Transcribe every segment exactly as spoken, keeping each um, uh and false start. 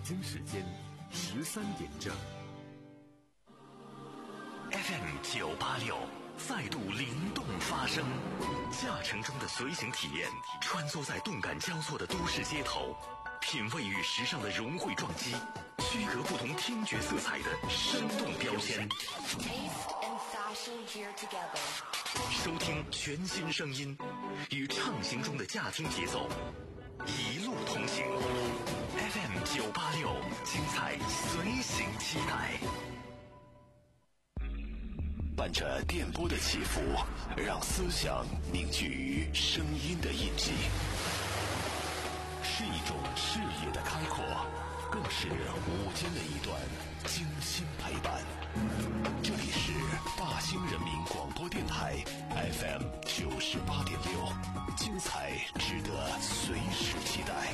京时间十三点整。 F M 九八六赛度灵动发声，驾乘中的随行体验，穿梭在动感交错的都市街头，品味与时尚的融汇撞击，区隔不同听觉色彩的生动标签。收听全新声音，与畅行中的驾听节奏，一路同行。F M 九八六，精彩随行期待。 伴着电波的起伏，让思想凝聚于声音的印记，是一种视野的开阔，更是午间的一段精心陪伴。这里是大兴人民广播电台 F M 九十八点六，精彩值得随时期待。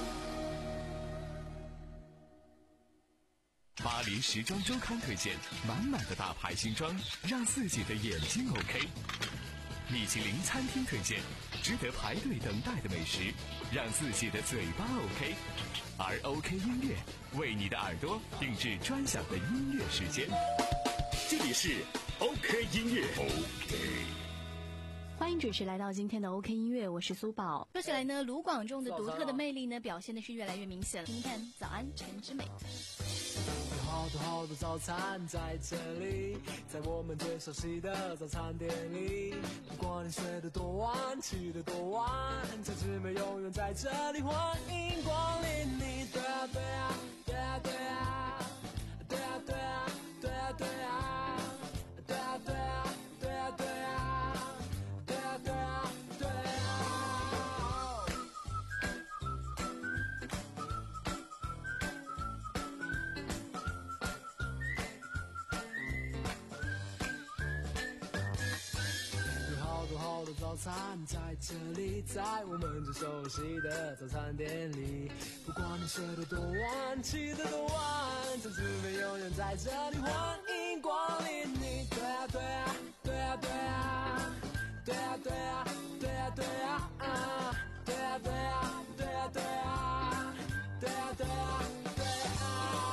巴黎时装周刊推荐满满的大牌新装，让自己的眼睛 OK。米其林餐厅推荐值得排队等待的美食，让自己的嘴巴 OK。而 OK 音乐为你的耳朵定制专享的音乐时间，这里是 OK 音乐。 OK， 欢迎准时来到今天的 OK 音乐，我是苏宝。说起来呢，卢广仲的独特的魅力呢，表现的是越来越明显了。听看早安陈之美。 有好多好多早餐在这里，在我们最熟悉的早餐店里，不管你睡得多晚，起得多晚，陈之美永远在这里，欢迎光临你。对啊对啊对啊对啊对啊对啊对啊对啊对啊对啊对啊对啊对啊对啊对啊。有好多好多早餐在这里，在我们最熟悉的早餐店里，不管你睡得多晚，起得多晚，陈之美永远在这里，欢迎光临你。对啊对啊对啊对啊对啊对啊对啊对啊对啊对啊对啊对啊对啊对啊对啊。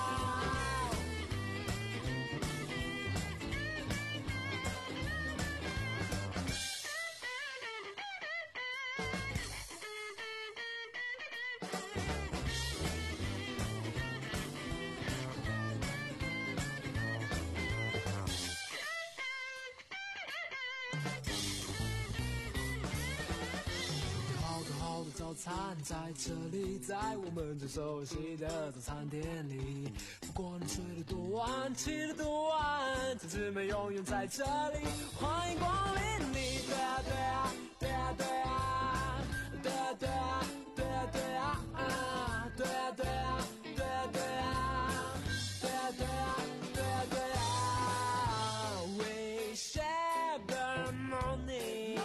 早餐在这里，在我们最熟悉的早餐店里，不管你睡得多晚，起得多晚，陈之美永远在这里，欢迎光临你。对啊对啊对啊对啊对啊对啊对啊对啊对啊对啊对啊对啊对啊对啊对啊对啊 We share the morning，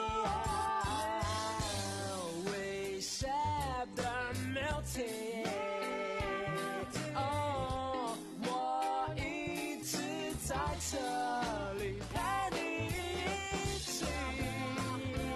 哦，我一直在这里陪你一起。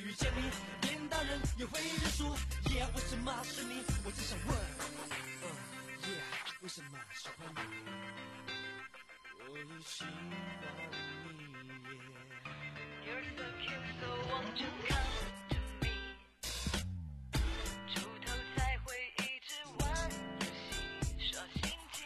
遇见你，连大人也会认输。耶、yeah, 为什么是你？我只想问，嗯、uh, ，Yeah， 为什么喜欢你？我也喜欢你。Yeah. You're so cute, so won't you come to me？ 出头才会一直玩游戏，耍心机。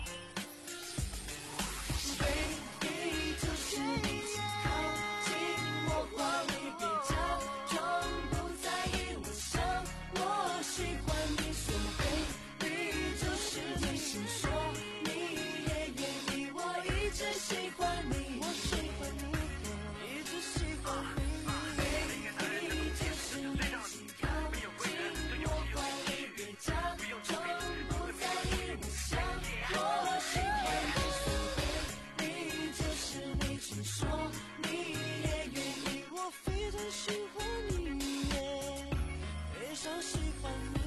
Baby， 就是你，靠近我话里，别假装不在意。我想我喜欢你，说 Baby， 就是你，请说你也愿意，我一直喜欢你，我喜欢你，一直喜欢你。Baby， 就是你，请靠近我话里，别假装不在意。我想我喜欢你，说 Baby， 就是你，请说你也愿意，我非常喜欢你，非常喜欢你。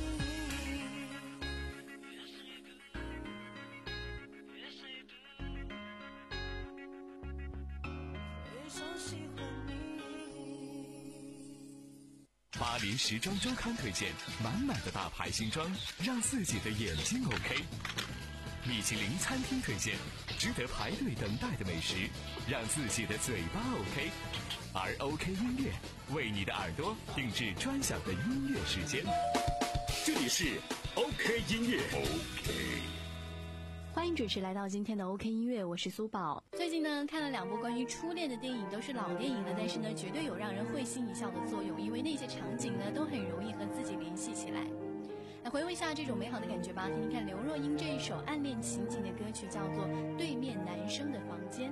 巴黎时装周刊推荐满满的大牌新装，让自己的眼睛 OK。米其林餐厅推荐值得排队等待的美食，让自己的嘴巴 OK。而 OK 音乐为你的耳朵定制专享的音乐时间。这里是 OK 音乐 OK。 欢迎准时来到今天的 OK 音乐，我是苏宝。最近呢看了两部关于初恋的电影，都是老电影了，但是呢绝对有让人会心一笑的作用，因为那些场景呢都很容易和自己联系起来。来回味一下这种美好的感觉吧，听听看刘若英这一首暗恋情景的歌曲，叫做《对面男生的房间》。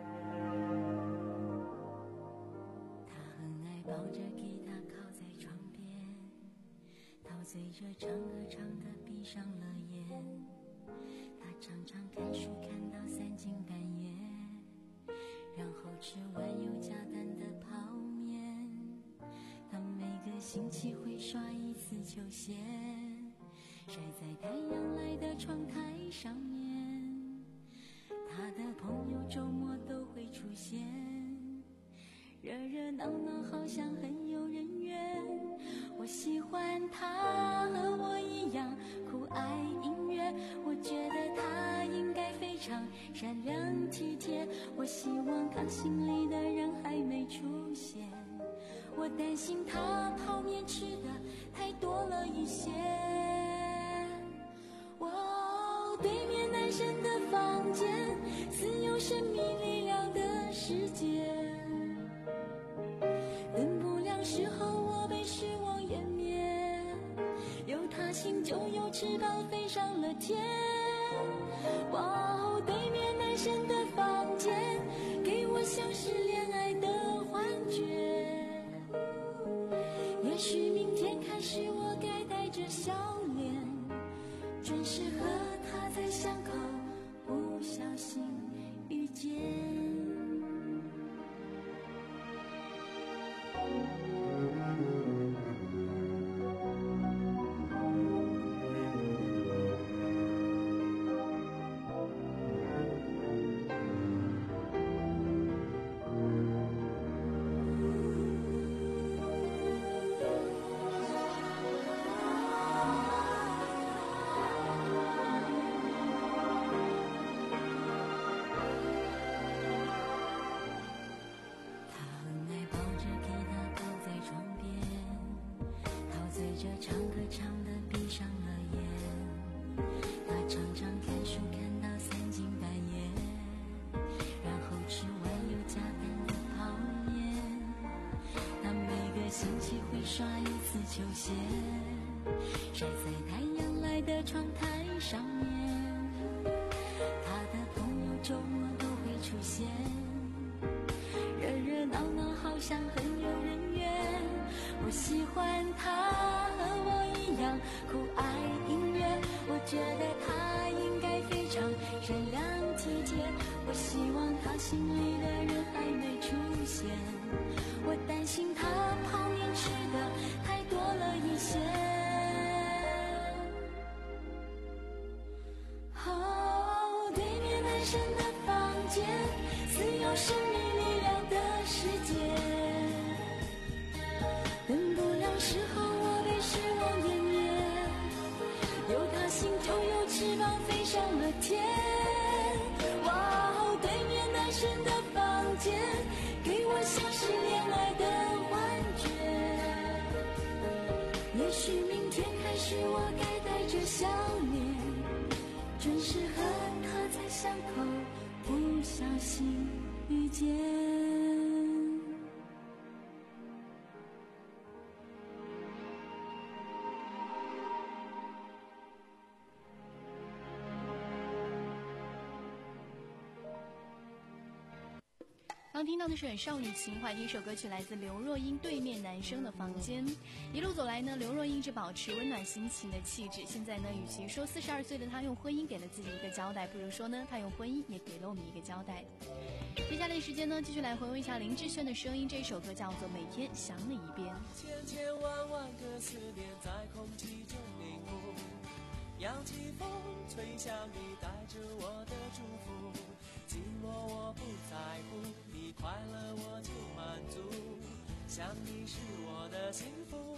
他很爱抱着吉他靠在床边，陶醉着唱歌唱得闭上了眼。他常常看书看到三更半夜，然后吃完有加蛋的泡面。他每个星期会刷一次球鞋，晒在太阳来的窗台上面。他的朋友周末都会出现，热热闹闹好像很有人缘。我喜欢他和我一样酷爱音乐，我觉得他应该非常善良体贴。我希望他心里的人还没出现，我担心他泡面吃的太多了一些。哦，对面男生的房间似有神秘力量的世界，等不了时候我被失望湮灭，有他心就有翅膀飞上了天。哇哦，对面男生的房间给我像是恋爱的幻觉，也许明天开始我该带着笑脸，准时和他在巷口不小心遇见。着唱歌唱得闭上了眼，他常常看书看到三更半夜，然后吃完有加蛋的泡面。他每个星期会刷一次球鞋，晒在太阳来的窗台上面。他的朋友周末都会出现，热热闹闹好像很有人缘。我喜欢他和我一样酷爱音乐，我觉得他应该非常善良体贴。我希望他心里的人还没出现，我担心他泡面吃的太多了一些。哦，对面男生的房间似有神秘力量的世界， 上了天。哇哦，对面男生的房间，给我像是恋爱的幻觉。也许明天开始我该带着笑脸，准时和他在巷口不小心遇见。 刚听到的是很少女情怀的一首歌曲，来自刘若英《对面男生的房间》。一路走来呢，刘若英一直保持温暖心情的气质。现在呢，与其说四十二岁的她用婚姻给了自己一个交代，不如说呢，她用婚姻也给了我们一个交代。接下来的时间呢，继续来回味一下林志炫的声音，这首歌叫做《每天想你一遍》。 千千万万个思念在空气中凝固，扬起风吹向你，带着我的祝福。寂寞我不在乎，你快乐我就满足，想你是我的幸福。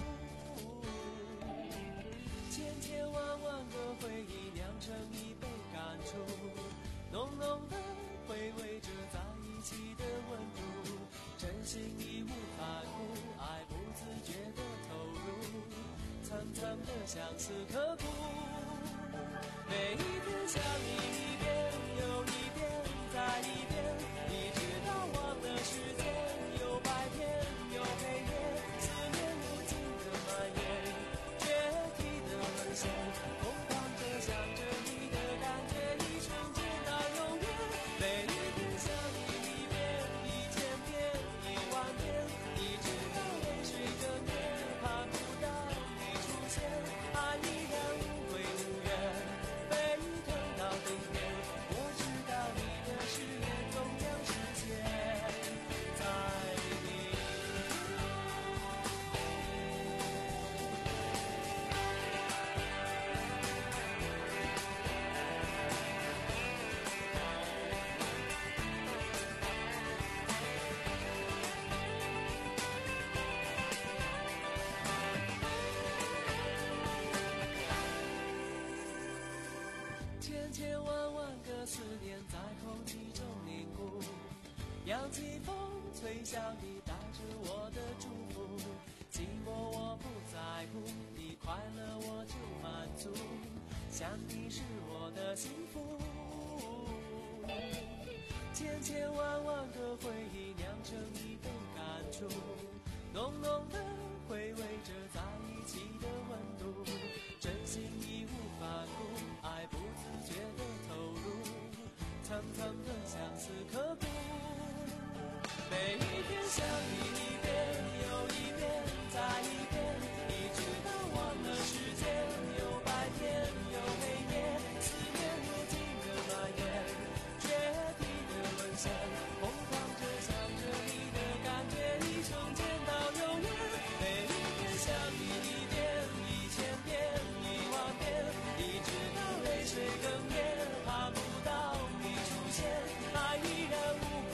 千千万万个回忆酿成一杯感触，浓浓的回味着在一起的温度，真心义无反顾，爱不自觉的投入，层层的相思刻骨。每一天想你一遍又一遍再一遍，一直到忘了时间，有白天有黑夜，思念无尽的蔓延，决堤的沦陷，疯狂着想着你的感觉，一瞬间到永远。每一天想你一遍一千遍一万遍，一直到泪水哽咽，盼不到你出现，爱依然无悔无怨，沸腾到顶点。我知道你的誓言终将实现，在你。千千万万个思念在空气中凝固，扬起风吹向你，带着我的祝福。寂寞我不在乎，你快乐我就满足，想你是我的幸福。千千万万个回忆酿成一杯感触，浓浓的回味着在一起的温度，真心义无反顾，爱不自觉的投入，层层的相思刻骨。每一天想你一遍又一遍再一遍，一直到忘了时间，有白天有黑夜，思念无尽的蔓延，决堤的沦陷，疯狂着想着你的感觉，一瞬间到永远。每一天想你一遍一千遍一万遍，一直到泪水哽咽，盼不到你出现，爱依然无悔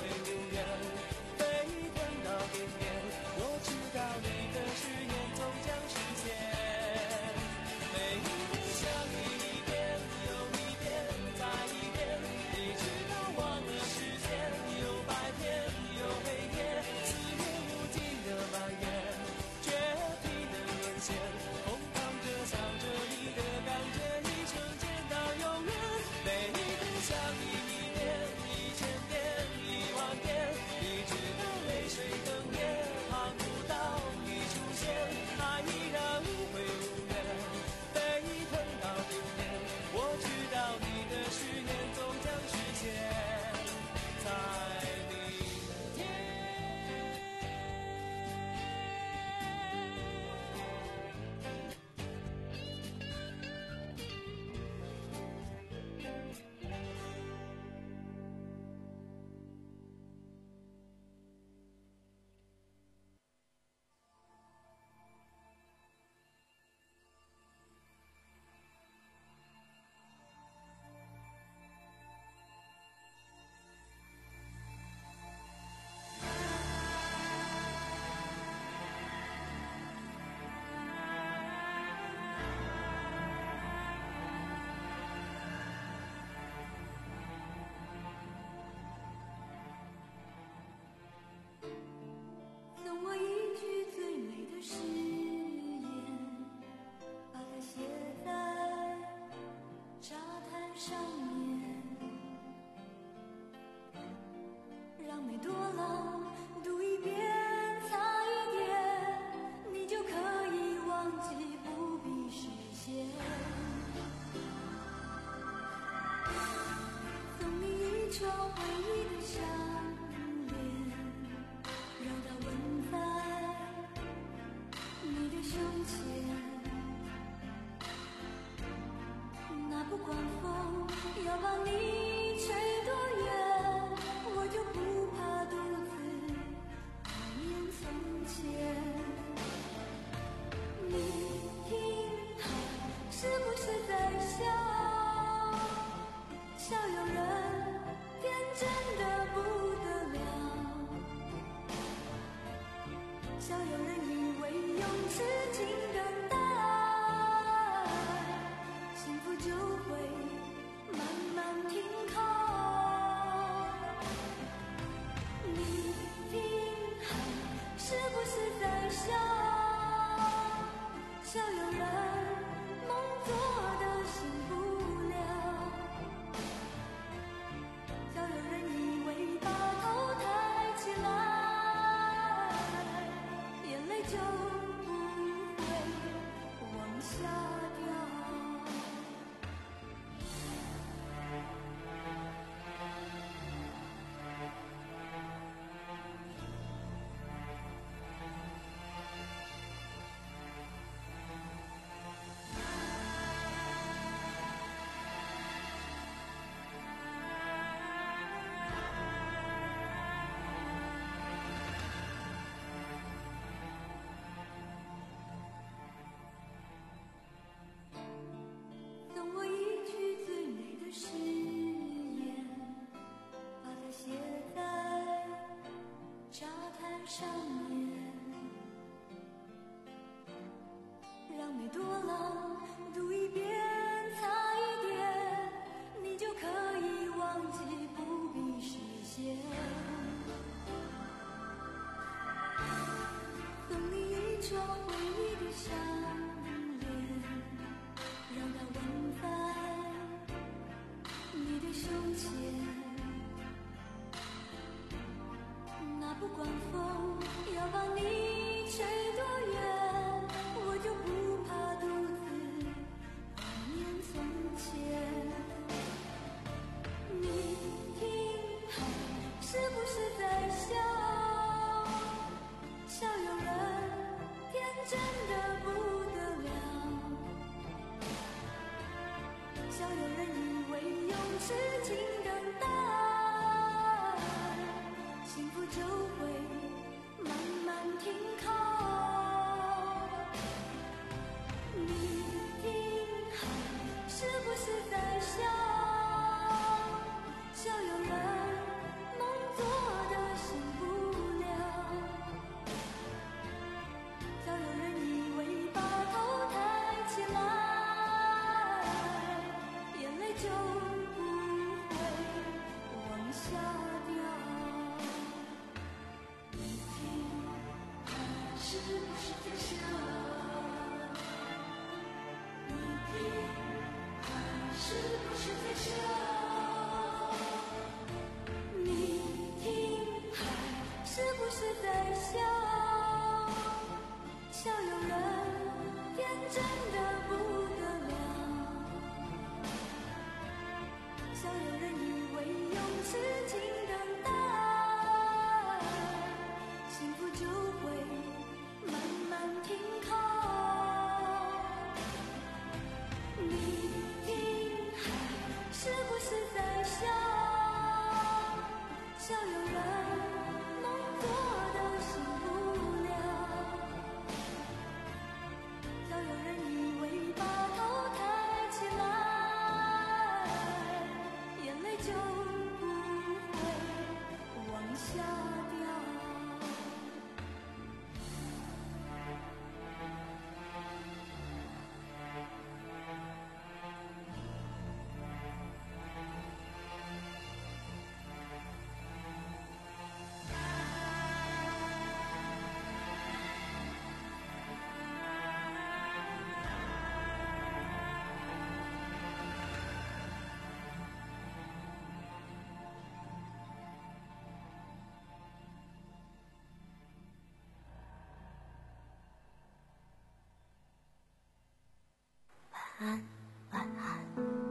晚安，晚安。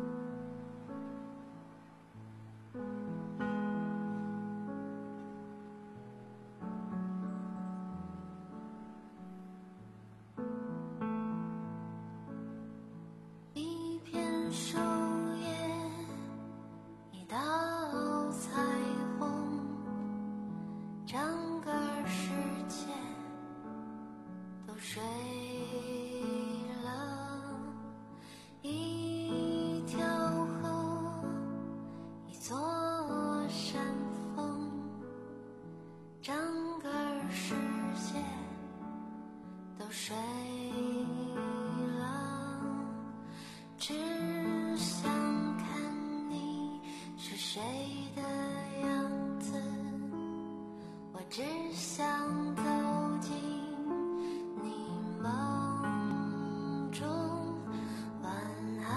一片树叶，一道彩虹，整个世界都睡了。一条河，一座山峰，整个世界都睡了，只想看你是谁的样子， 只想走进你梦中。晚安，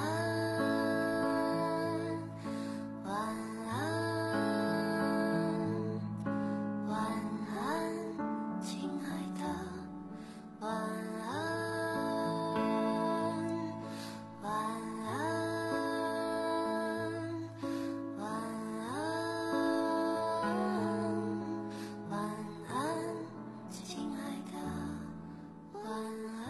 晚安，晚安，亲爱的，晚安，晚安，晚安，晚安，亲爱的，晚安。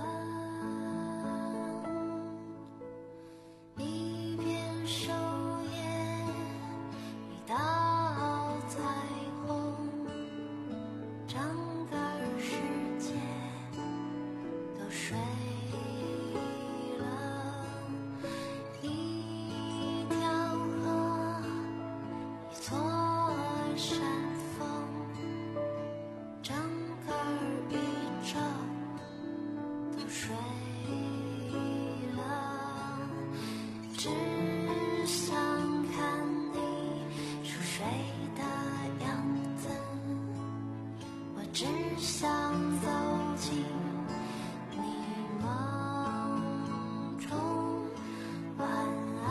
一片树叶，一道彩虹，整个世界都睡了。一条河，一座山峰，整个宇宙都睡了。只想看你熟睡的样子，我只想走进你梦中。晚安，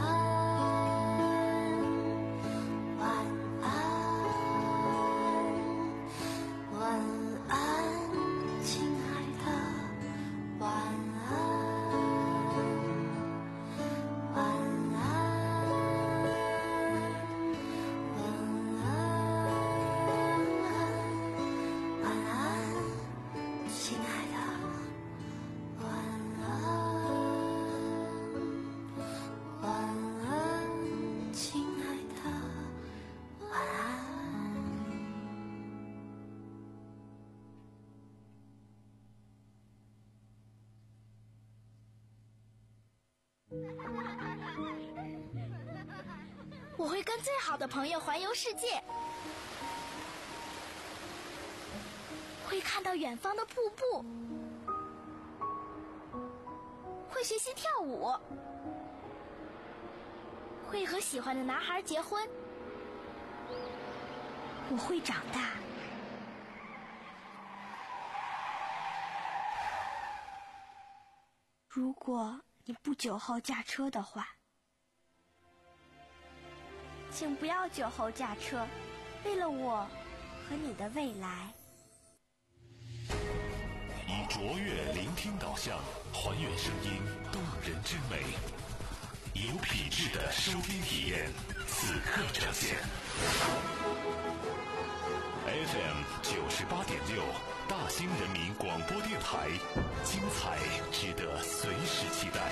晚安，晚安，亲爱的，晚安，晚安，晚安，晚安，亲爱的，晚安，晚安，亲爱的，晚安。 我会跟最好的朋友环游世界，会看到远方的瀑布，会学习跳舞，会和喜欢的男孩结婚。我会长大。如果你不酒后驾车的话，请不要酒后驾车，为了我和你的未来。 以卓越聆听导向，还原声音动人之美，有品质的收听体验，此刻呈现。F M 九十八点六，大兴人民广播电台，精彩值得随时期待。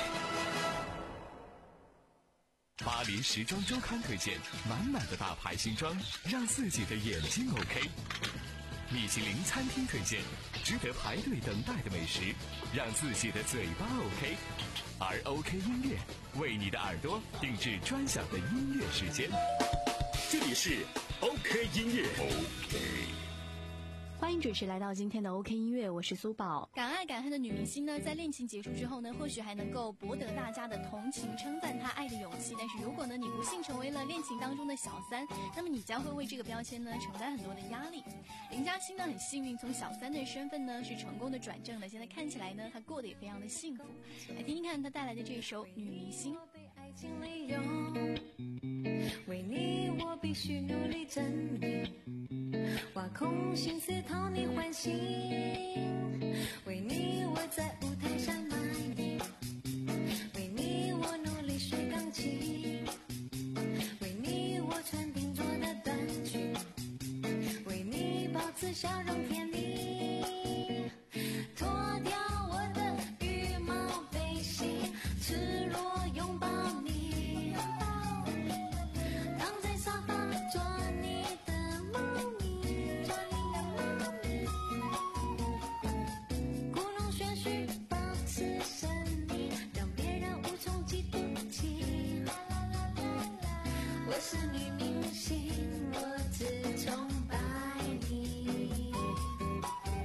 巴黎时装周刊推荐满满的大牌新装，让自己的眼睛 OK。米其林餐厅推荐值得排队等待的美食，让自己的嘴巴 OK。而 OK 音乐为你的耳朵定制专享的音乐时间。这里是 OK 音乐。OK。 欢迎准时来到今天的 OK 音乐，我是苏宝。敢爱敢恨的女明星呢，在恋情结束之后呢，或许还能够博得大家的同情，称赞她爱的勇气。但是如果呢，你不幸成为了恋情当中的小三，那么你将会为这个标签呢承担很多的压力。林嘉欣呢很幸运，从小三的身份呢是成功的转正了，现在看起来呢，她过得也非常的幸福。来听听看她带来的这首《女明星》。 爱情利用，为你我必须努力证明，挖空心思讨你欢心，为你我在舞台上卖力，为你我努力学钢琴，为你我穿定做的短裙，为你保持笑容甜蜜，脱掉我的羽毛背心，赤裸拥抱你，躺在沙发做你的猫咪，做你的猫咪，故弄玄虚保持神秘，让别人无从嫉妒起。我是女明星，我只崇拜你。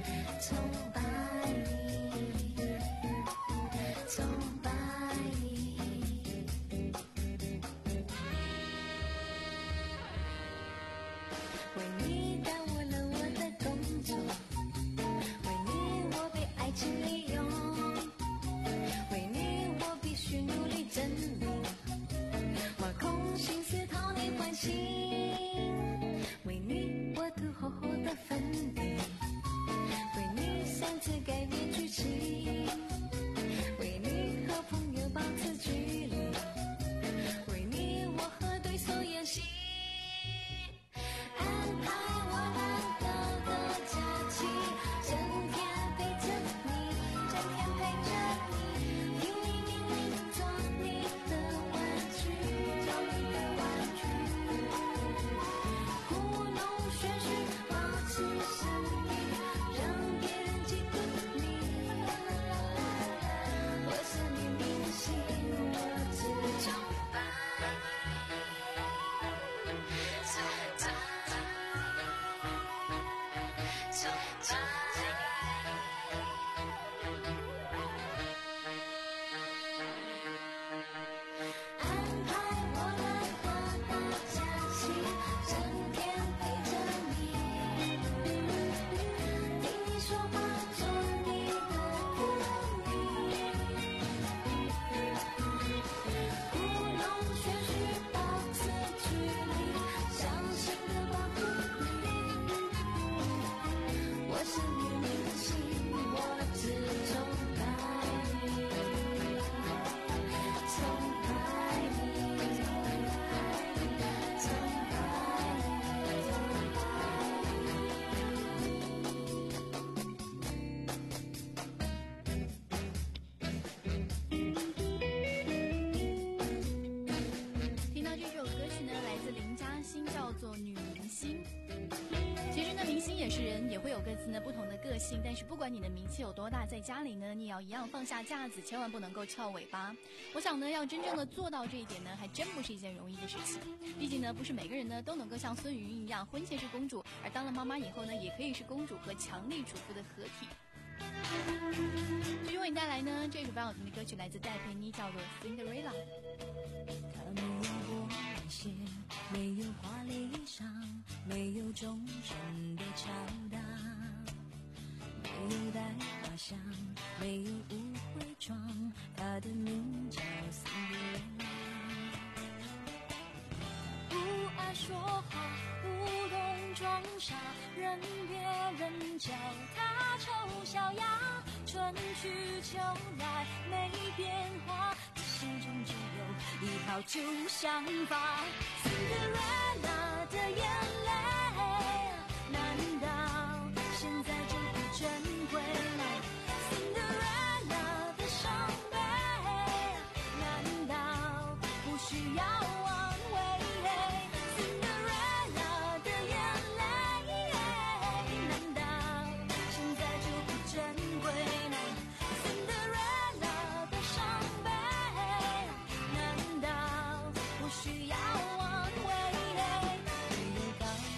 崇拜。安排我们的大假期，整天陪着你，听你说话，做你的歌迷，故弄玄虚，保持距离，相信的保护你。我是你明星，我只崇拜你，崇拜你，崇听到这首歌曲呢，来自林嘉欣，叫做《女明星》。其实呢，明星也是人，也会有各自呢不同的个性。但是不管你的名气有多大，在家里呢，你也要一样放下架子，千万不能够翘尾巴。我想呢，要真正的做到这一点呢，还真不是一件容易的事情。毕竟呢，不是每个人呢都能够像孙芸芸一样，婚前是公主，而当了妈妈以后呢，也可以是公主和强力主妇的合体。继续为你带来呢这首非常好听的歌曲，来自戴佩妮，叫做《Cinderella》。 她没有过晚鞋，没有华丽衣裳，没有忠诚的敲打，没有带花香，没有误会妆，她的名叫辛德瑞拉。不爱说话，不懂装傻，任别人叫她丑小鸭，春去秋来没变化，心中只有一套旧想法。Cinderella 的眼泪，难道现在就不珍贵？Cinderella 的伤悲，难道不需要挽回？Cinderella 的眼泪，难道现在就不珍贵呢？Cinderella 的伤悲，难道不需要挽回？没有高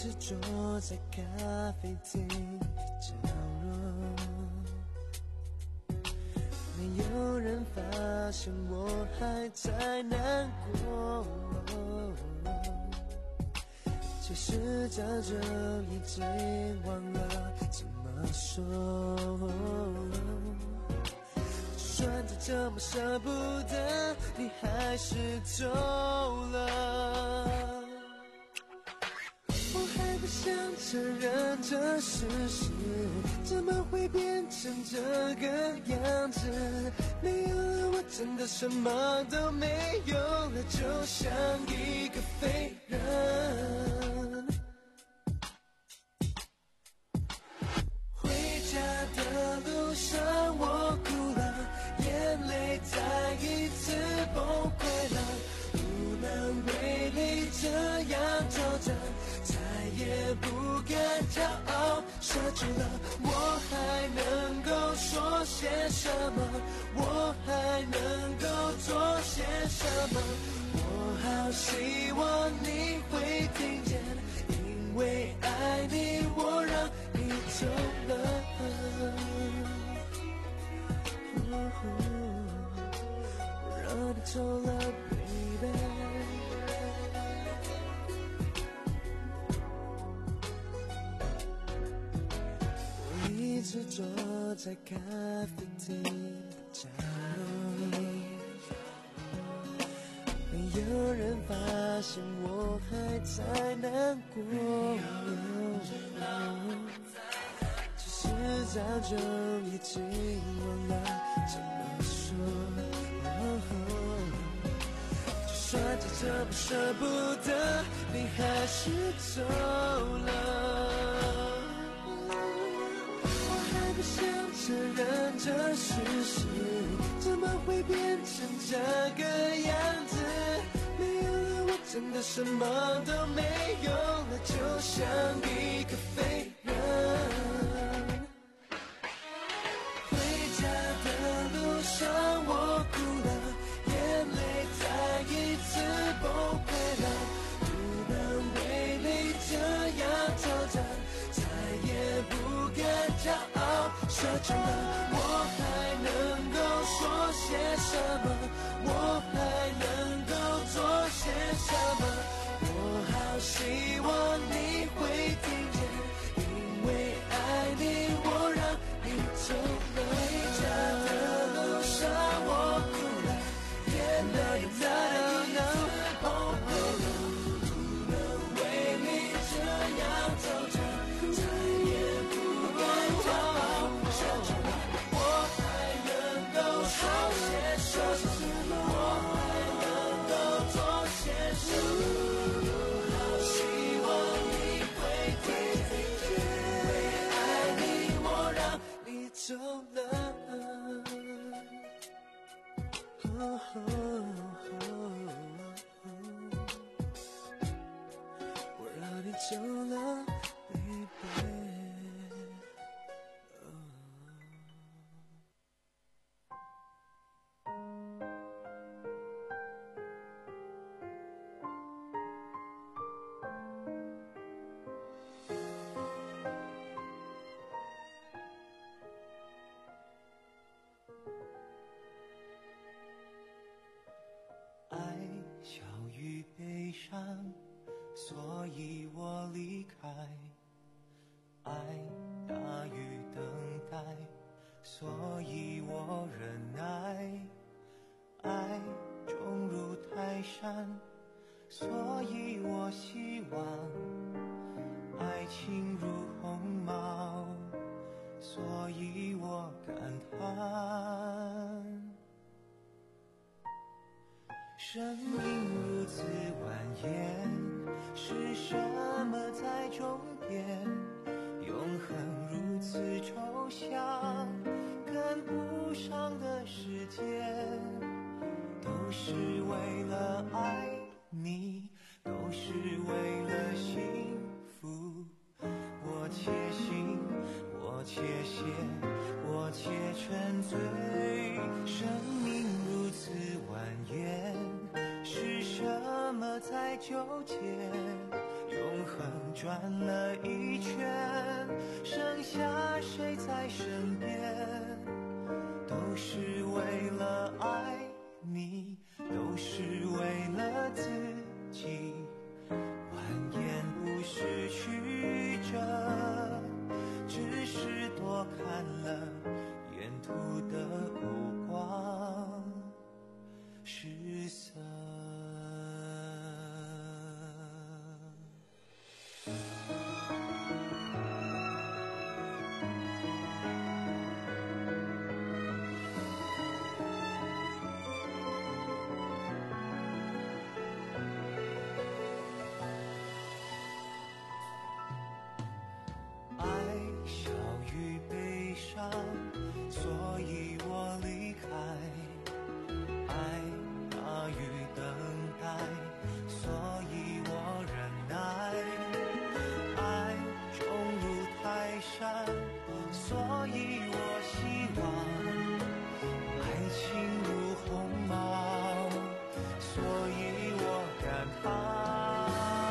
直坐在咖啡厅角落，没有人发现我还在难过。其实早就已经忘了怎么说，就算再怎么舍不得，你还是走了。我还不想承认这事实，怎么会变成这个样子？没有了我真的什么都没有了，就像一个废人。回家的路上我哭了，眼泪再一次崩溃了，无能为力这样走着，再也不敢骄傲，遮住了我还能够说些什么，我还能够做些什么，我好希望你会听见，因为爱你我让你走了，我让你走了 baby。一直坐在咖啡厅的角落，没有人发现我还在难过。其实早就已经忘了怎么说，就算再怎么舍不得，你还是走了。想承认这事实，怎么会变成这个样子？没有了我真的什么都没有了，就像一个废人。回家的路上我哭了，眼泪再一次崩溃了，无能为力这样走着，再也不敢骄傲，遮住了我还能够说些什么，我还能够做些什么，我好希望你会听见，因为爱你我让你走了。回家的路上我哭了，眼泪再一次崩溃了，无能为力这样走着，再也不敢骄傲，遮住了我还能够说些什么，我还能够做些什么，我好希望你会听见，因为爱你我让你走了。哦哦哦我让你走了 baby。 爱小于悲伤，所以我离开；爱大于等待，所以我忍耐；爱重如泰山，所以我希望；爱情如鸿毛，所以我感叹。生命如此蜿蜒，是什么在终点？永恒如此抽象，跟不上的时间，都是为了爱你，都是为了幸福。我且行，我且歇，我且沉醉。生命如此蜿蜒，是什么在纠结？永恒转了一圈，剩下谁在身边？都是为了爱你，都是为了自己，蜿蜒不是曲折，只是多看了沿途的目光失色。所以我离开，爱大于等待，所以我忍耐，爱重如泰山，所以我希望，爱情如鸿毛，所以我感叹，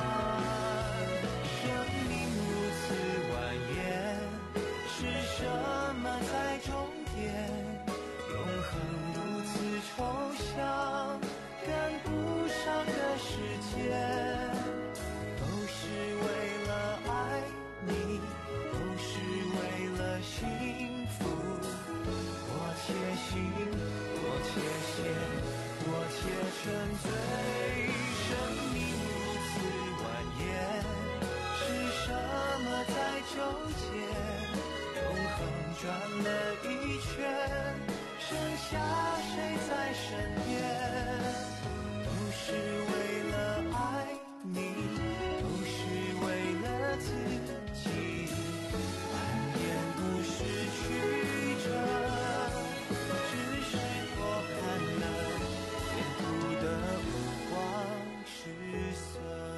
生命如此蜿蜒，是什么在终点？永恒如此抽象，赶不上的时间，都是为了爱你，都是为了幸福。我且行，我且陷，我且沉醉。生命如此蜿蜒，是什么在纠结？永恒转了一圈，剩下谁在身边？都是为了爱你，都是为了自己，蜿蜒不是曲折，只是多看了沿途的目光失色。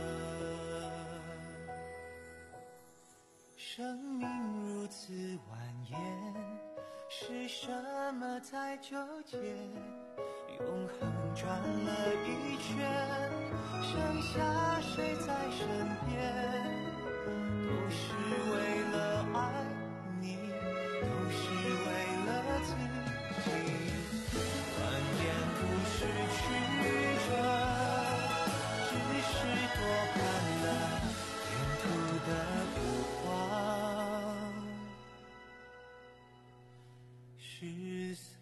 生命如此蜿蜒，是什么在纠结？永恒转了一圈，剩下谁在身边？都是为了爱你，都是为了自己，蜿蜒不是曲折，只是多看了沿途的目光失色。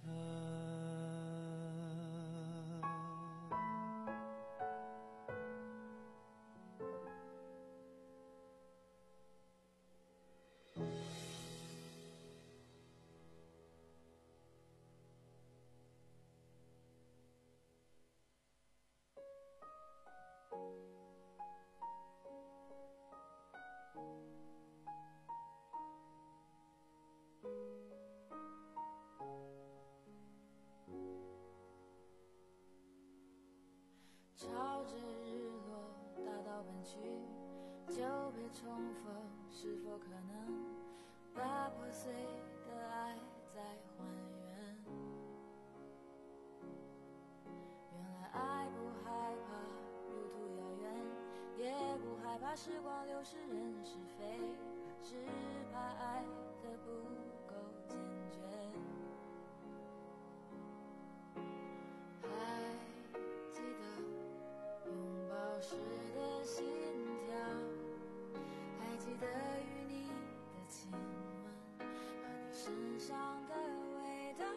朝着日落大道奔去，久别重逢，是否可能把破碎的爱再还原？原来爱不害怕路途遥远，也不害怕时光流逝人是非，只怕爱的不够坚决。还记得拥抱时的心跳，还记得与你的亲吻和你身上的味道，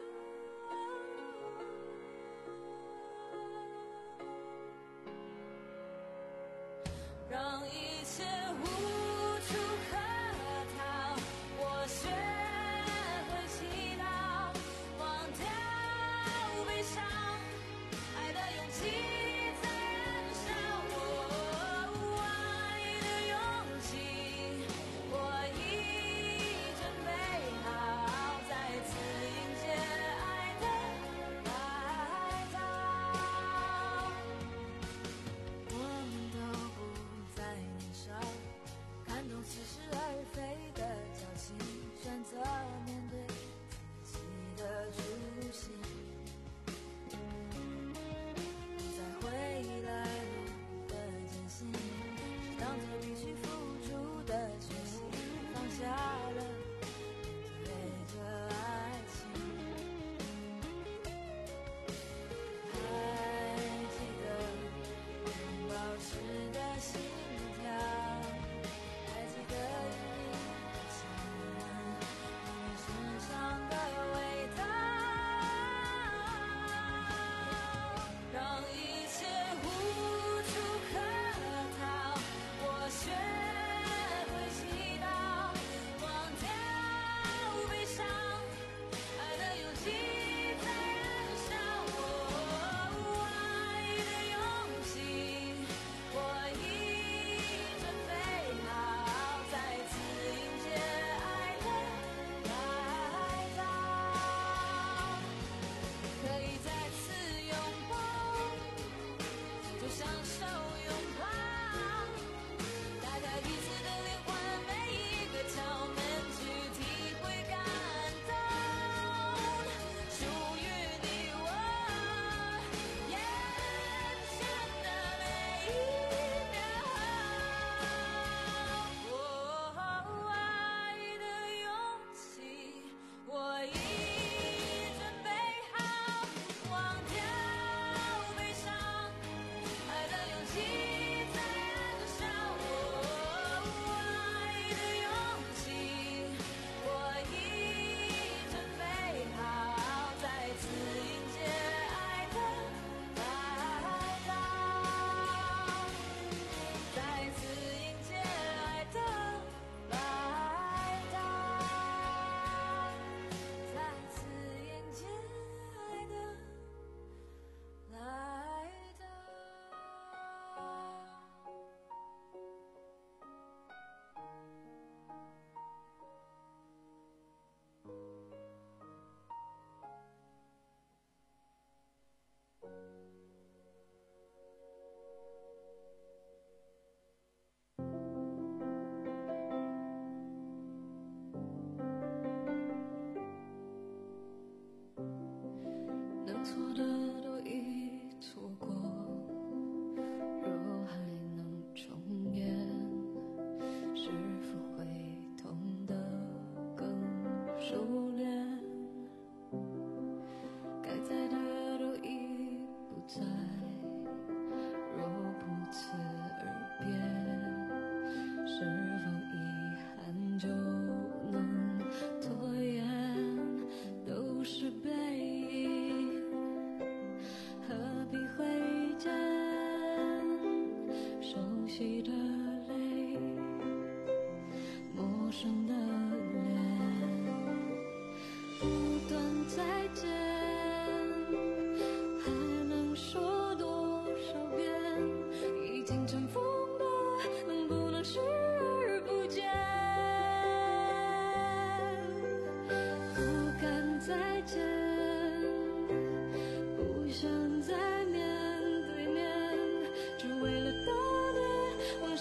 让一切无处可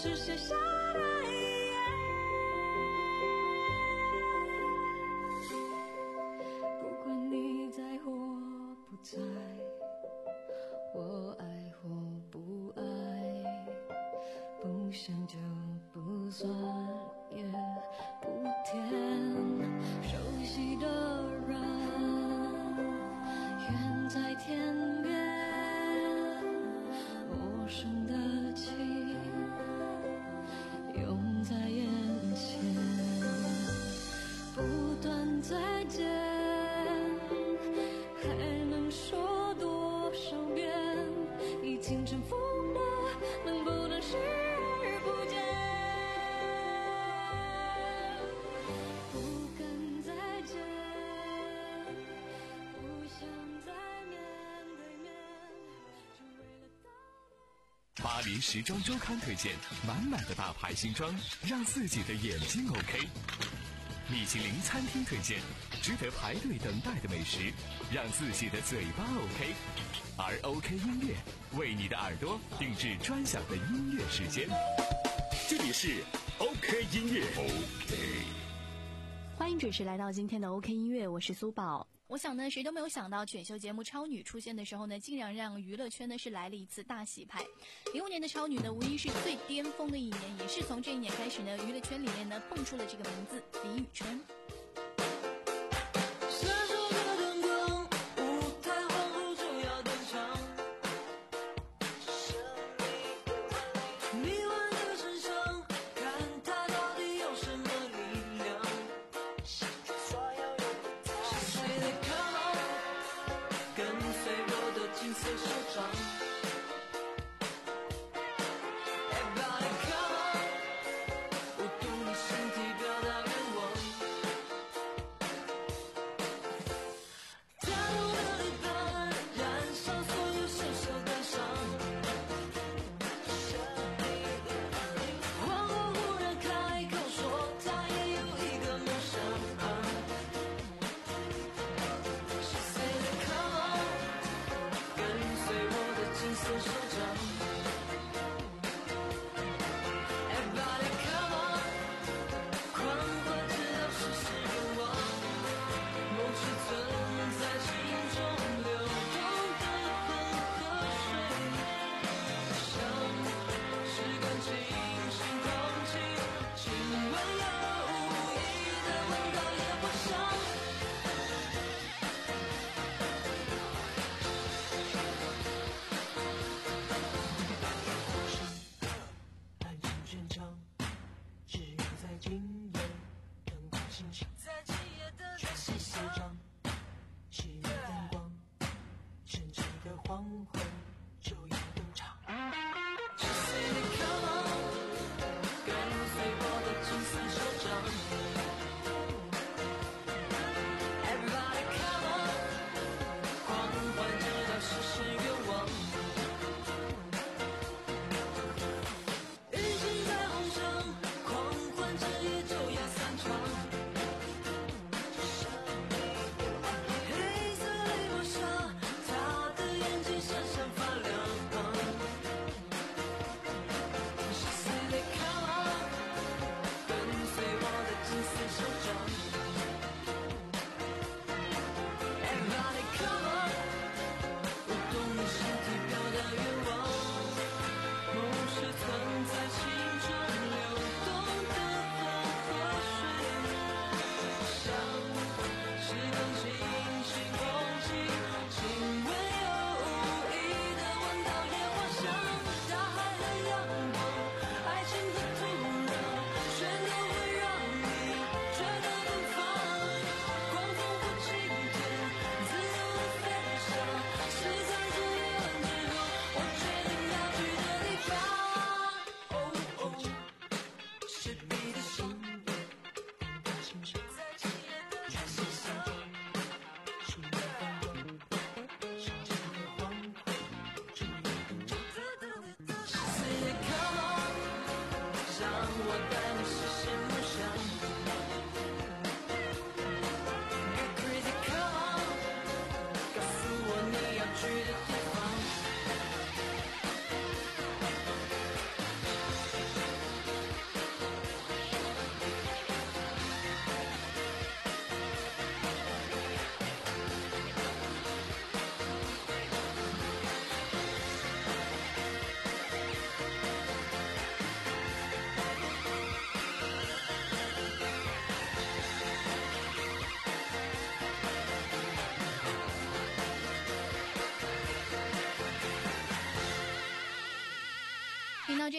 是写下的遗言。不管你在或不在，我爱或不爱，不想就不算，也不甜。熟悉的人远在天边，陌生的情涌在眼前，不断再见，还能说多少遍？已经尘封的，能不能视而不见？不敢再见，不想再面对面，只为了到巴黎时装周刊推荐满满的大牌新装，让自己的眼睛 OK。米其林餐厅推荐值得排队等待的美食，让自己的嘴巴 OK。而 OK 音乐为你的耳朵定制专享的音乐时间。 这里是 OK 音乐 OK。 欢迎准时来到今天的 OK 音乐，我是苏宝。我想呢，谁都没有想到选秀节目超女出现的时候呢，竟然让娱乐圈呢是来了一次大洗牌。零五年的超女呢，无疑是最巅峰的一年，也是从这一年开始呢，娱乐圈里面呢蹦出了这个名字李宇春。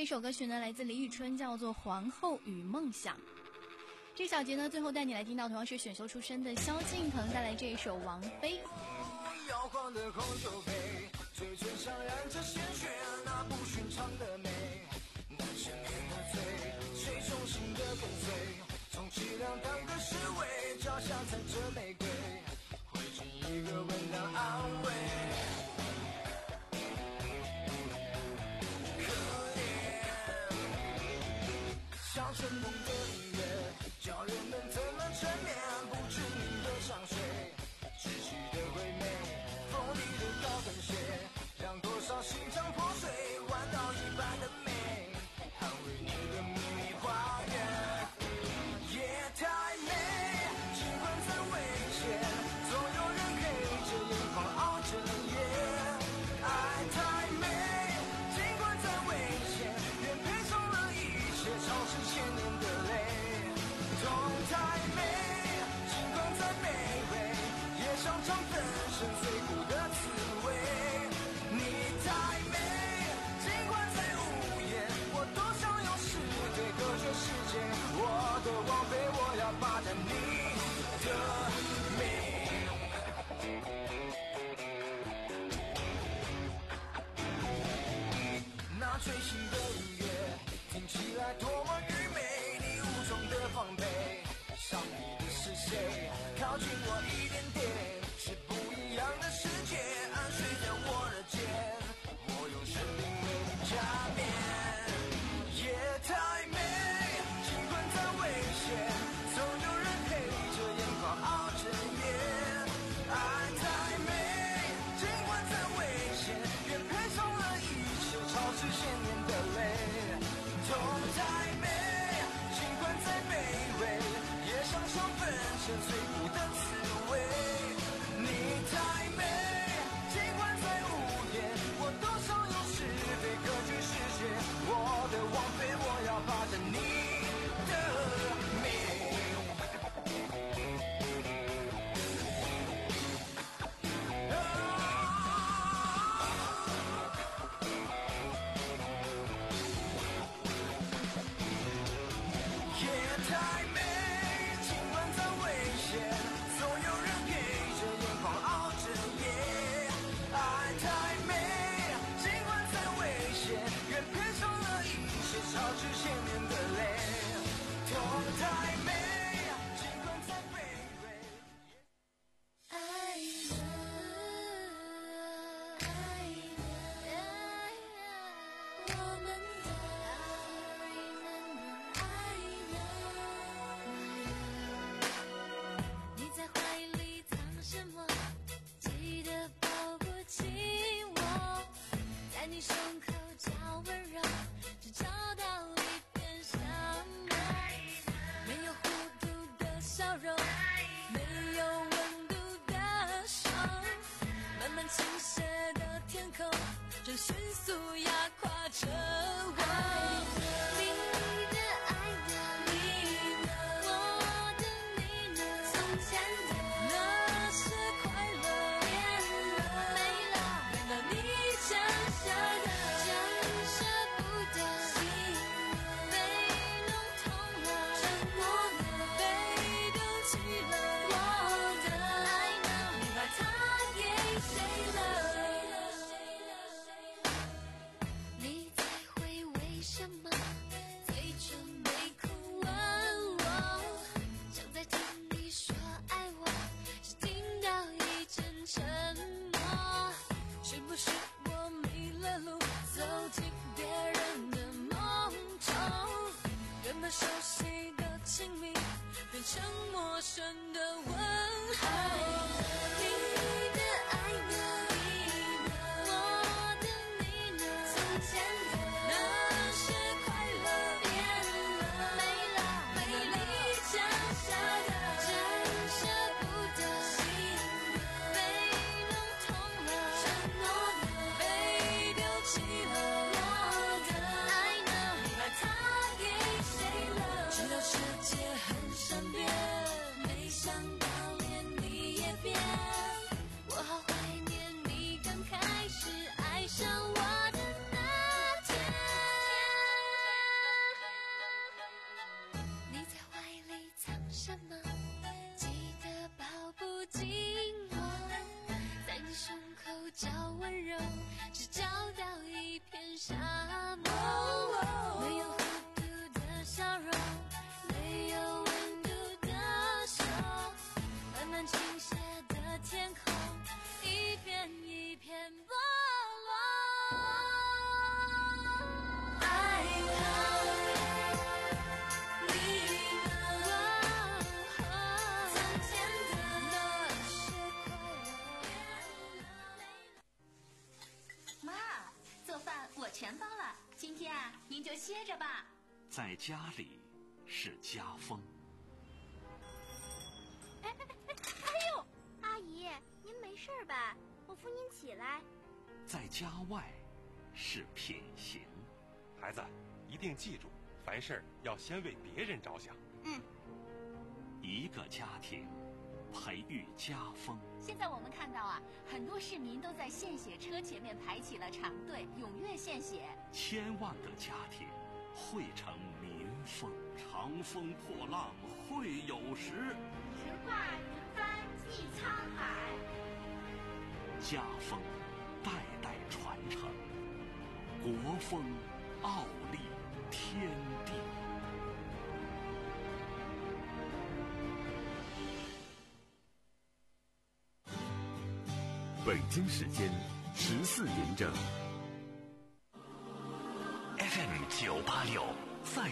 一首歌曲呢，来自李宇春，叫做《皇后与梦想》。这小节呢，最后带你来听到同样是选秀出身的萧敬腾带来这一首《王妃》。 摇晃的红酒杯，嘴唇上染着鲜血，那不寻常的美，难赦免的罪，谁衷心的跟随，充其量当个侍卫，脚下踩着玫瑰，回敬一个吻当安慰。可怜，像春梦的音乐，叫人们怎么沉眠不知名的香水，窒息的回味，锋利的高跟鞋，让多少心肠破碎，弯到一半的美，捍卫你的秘密花园。夜太美，尽管再危险，总有人黑着眼眶熬着夜。爱太美，尽管再危险，愿赔上了一切，超市千年的泪。痛太美，尽管再卑微，也想尝粉身碎骨的滋味。你太美，尽管再无言，我多想用诗对隔绝世界。我的王妃，我要霸占你的美。那最新的音乐听起来多么愚昧，你无从的防备，伤你的是谁？靠近我一点点，是不一样的世界，安睡在我的肩，我用生命为你加冕。夜太美，尽管再危险，总有人陪着眼眶熬着夜。爱太美，尽管再危险，愿赔上了一切，超支千年的泪。痛太美，尽管再卑微，也想尝粉身碎骨的滋味。你太美，尽管再无言，我多想用是非隔绝世界。我的王妃，我要霸占你的美。夜太美，尽管再危险，总有人陪着眼眶熬着夜。爱太美，尽管再危险，愿赔上了一切，超支千年的泪。痛太美，尽管再卑微。 爱人，爱人，我们的爱人，你在怀里藏什么？记得抱不紧我，在你胸口较温柔，只找到一片沙漠，没有弧度的笑容，没有温度的手，慢慢倾斜的天空，正迅速压垮着我。你的爱的你呢？我的你呢？从前的那些快乐变了，没了，变了你想象的，将舍不得心被弄痛了，沉默了，被丢弃了。我的爱呢？你把它给谁了？你在回味歇着吧。 在家里是家风。 哎哎哎哎呦，阿姨，您没事吧？我扶您起来。 在家外是品行。 孩子，一定记住，凡事要先为别人着想。 嗯。 一个家庭培育家风。 现在我们看到啊，很多市民都在献血车前面排起了长队，踊跃献血。 千万个家庭汇成民风。长风破浪会有时， 直挂云帆济沧海。 家风代代传承，国风傲立天地。 北京时间十四点整。 F M 九八六。